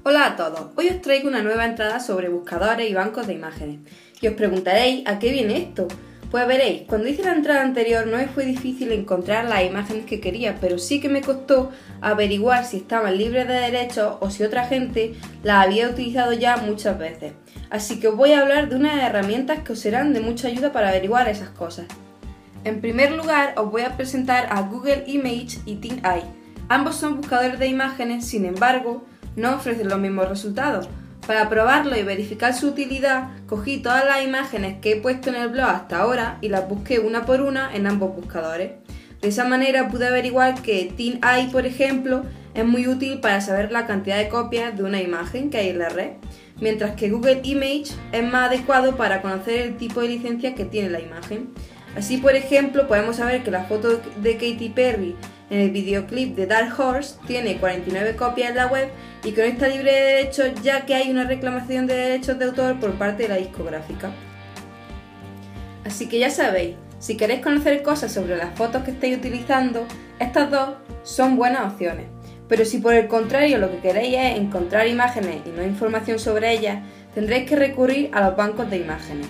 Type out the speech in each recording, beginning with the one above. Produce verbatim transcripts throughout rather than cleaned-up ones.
Hola a todos, hoy os traigo una nueva entrada sobre buscadores y bancos de imágenes. Y os preguntaréis, ¿a qué viene esto? Pues veréis, cuando hice la entrada anterior no me fue difícil encontrar las imágenes que quería, pero sí que me costó averiguar si estaban libres de derechos o si otra gente las había utilizado ya muchas veces. Así que os voy a hablar de unas herramientas que os serán de mucha ayuda para averiguar esas cosas. En primer lugar, os voy a presentar a Google Image y TinEye. Ambos son buscadores de imágenes, sin embargo, no ofrecen los mismos resultados. Para probarlo y verificar su utilidad, cogí todas las imágenes que he puesto en el blog hasta ahora y las busqué una por una en ambos buscadores. De esa manera pude averiguar que TinEye, por ejemplo, es muy útil para saber la cantidad de copias de una imagen que hay en la red, mientras que Google Image es más adecuado para conocer el tipo de licencia que tiene la imagen. Así, por ejemplo, podemos saber que la foto de Katy Perry en el videoclip de Dark Horse tiene cuarenta y nueve copias en la web y que no está libre de derechos, ya que hay una reclamación de derechos de autor por parte de la discográfica. Así que ya sabéis, si queréis conocer cosas sobre las fotos que estáis utilizando, estas dos son buenas opciones. Pero si por el contrario lo que queréis es encontrar imágenes y no información sobre ellas, tendréis que recurrir a los bancos de imágenes.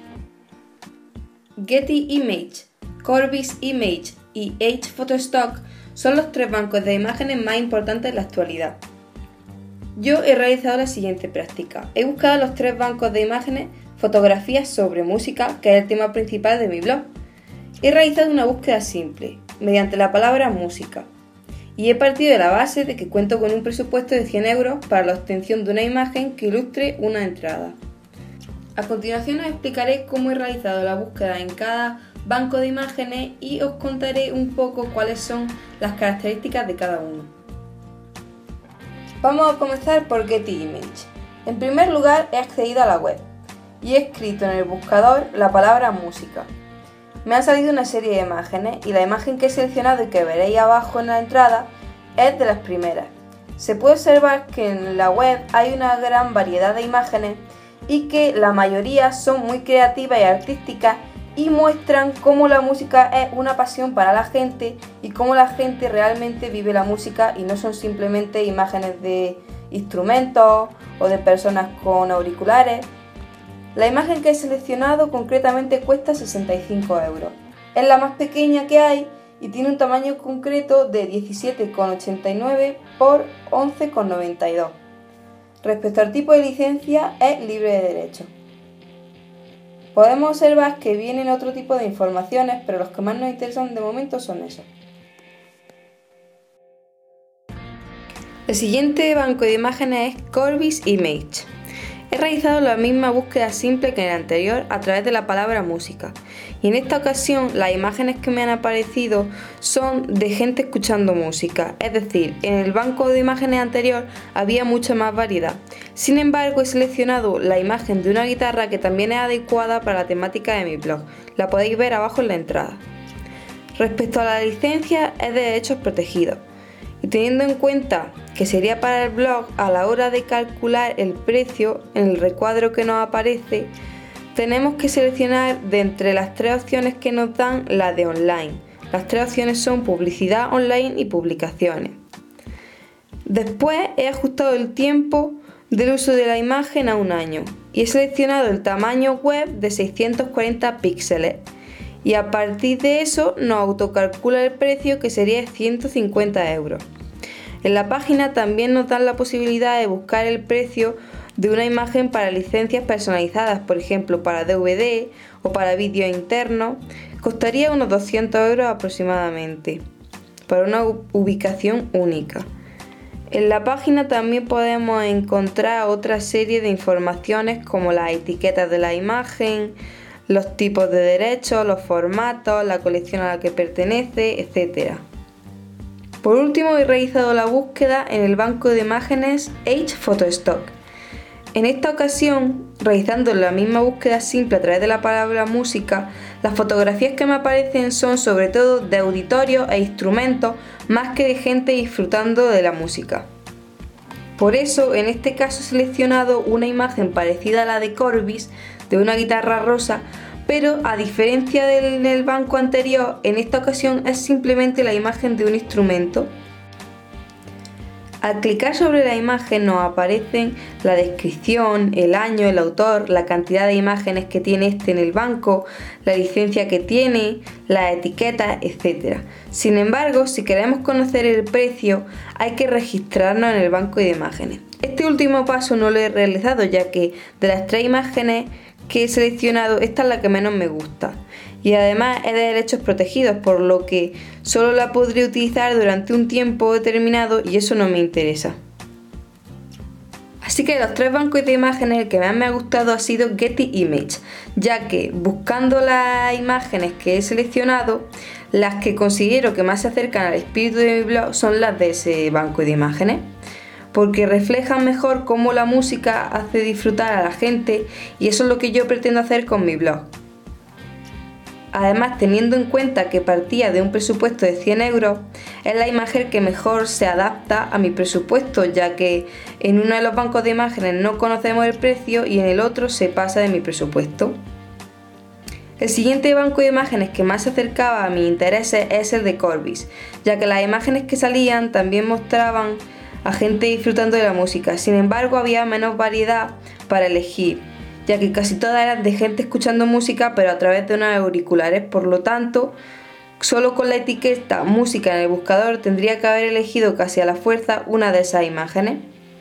Getty Image, Corbis Image y H Photostock son los tres bancos de imágenes más importantes en la actualidad. Yo he realizado la siguiente práctica. He buscado en los tres bancos de imágenes fotografías sobre música, que es el tema principal de mi blog. He realizado una búsqueda simple, mediante la palabra música, y he partido de la base de que cuento con un presupuesto de cien euros para la obtención de una imagen que ilustre una entrada. A continuación os explicaré cómo he realizado la búsqueda en cada banco de imágenes y os contaré un poco cuáles son las características de cada uno. Vamos a comenzar por Getty Image. En primer lugar, he accedido a la web y he escrito en el buscador la palabra música. Me han salido una serie de imágenes y la imagen que he seleccionado y que veréis abajo en la entrada es de las primeras. Se puede observar que en la web hay una gran variedad de imágenes y que la mayoría son muy creativas y artísticas y muestran cómo la música es una pasión para la gente y cómo la gente realmente vive la música y no son simplemente imágenes de instrumentos o de personas con auriculares. La imagen que he seleccionado concretamente cuesta sesenta y cinco euros. Es la más pequeña que hay y tiene un tamaño concreto de diecisiete coma ochenta y nueve por once coma noventa y dos. Respecto al tipo de licencia, es libre de derechos. Podemos observar que vienen otro tipo de informaciones, pero los que más nos interesan de momento son esos. El siguiente banco de imágenes es Corbis Image. He realizado la misma búsqueda simple que en el anterior a través de la palabra música, y en esta ocasión las imágenes que me han aparecido son de gente escuchando música, es decir, en el banco de imágenes anterior había mucha más variedad. Sin embargo, he seleccionado la imagen de una guitarra que también es adecuada para la temática de mi blog, la podéis ver abajo en la entrada. Respecto a la licencia, es de derechos protegidos. Y teniendo en cuenta que sería para el blog, a la hora de calcular el precio en el recuadro que nos aparece, tenemos que seleccionar de entre las tres opciones que nos dan la de online. Las tres opciones son publicidad online y publicaciones. Después he ajustado el tiempo del uso de la imagen a un año y he seleccionado el tamaño web de seiscientos cuarenta píxeles. Y a partir de eso nos autocalcula el precio, que sería ciento cincuenta euros. En la página también nos dan la posibilidad de buscar el precio de una imagen para licencias personalizadas, por ejemplo para D V D o para vídeo interno. Costaría unos doscientos euros aproximadamente, para una ubicación única. En la página también podemos encontrar otra serie de informaciones como las etiquetas de la imagen, los tipos de derechos, los formatos, la colección a la que pertenece, etcétera. Por último, he realizado la búsqueda en el banco de imágenes H Photostock. En esta ocasión, realizando la misma búsqueda simple a través de la palabra música, las fotografías que me aparecen son sobre todo de auditorios e instrumentos más que de gente disfrutando de la música. Por eso, en este caso he seleccionado una imagen parecida a la de Corbis, de una guitarra rosa, pero a diferencia del, del banco anterior, en esta ocasión es simplemente la imagen de un instrumento. Al clicar sobre la imagen nos aparecen la descripción, el año, el autor, la cantidad de imágenes que tiene este en el banco, la licencia que tiene, las etiquetas, etcétera. Sin embargo, si queremos conocer el precio, hay que registrarnos en el banco de imágenes. Este último paso no lo he realizado, ya que de las tres imágenes que he seleccionado, esta es la que menos me gusta. Y además es de derechos protegidos, por lo que solo la podré utilizar durante un tiempo determinado y eso no me interesa. Así que de los tres bancos de imágenes el que más me ha gustado ha sido Getty Images, ya que buscando las imágenes que he seleccionado, las que considero que más se acercan al espíritu de mi blog son las de ese banco de imágenes, porque reflejan mejor cómo la música hace disfrutar a la gente y eso es lo que yo pretendo hacer con mi blog. Además, teniendo en cuenta que partía de un presupuesto de cien euros, es la imagen que mejor se adapta a mi presupuesto, ya que en uno de los bancos de imágenes no conocemos el precio y en el otro se pasa de mi presupuesto. El siguiente banco de imágenes que más se acercaba a mis intereses es el de Corbis, ya que las imágenes que salían también mostraban a gente disfrutando de la música, sin embargo había menos variedad para elegir, ya que casi todas eran de gente escuchando música pero a través de unos auriculares, por lo tanto, solo con la etiqueta música en el buscador tendría que haber elegido casi a la fuerza una de esas imágenes.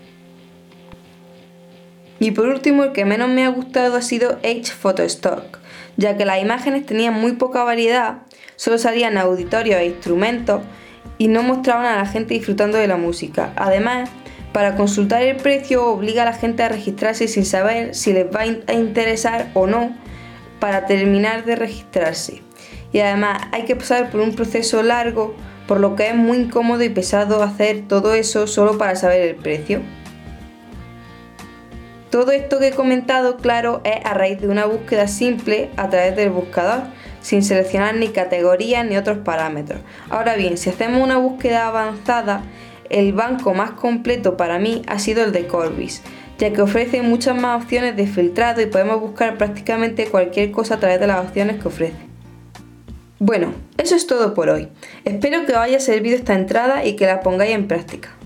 Y por último, el que menos me ha gustado ha sido H Photostock, ya que las imágenes tenían muy poca variedad, solo salían auditorios e instrumentos y no mostraban a la gente disfrutando de la música. Además, para consultar el precio obliga a la gente a registrarse sin saber si les va a interesar o no para terminar de registrarse. Y además hay que pasar por un proceso largo, por lo que es muy incómodo y pesado hacer todo eso solo para saber el precio. Todo esto que he comentado, claro, es a raíz de una búsqueda simple a través del buscador, sin seleccionar ni categorías ni otros parámetros. Ahora bien, si hacemos una búsqueda avanzada, el banco más completo para mí ha sido el de Corbis, ya que ofrece muchas más opciones de filtrado y podemos buscar prácticamente cualquier cosa a través de las opciones que ofrece. Bueno, eso es todo por hoy. Espero que os haya servido esta entrada y que la pongáis en práctica.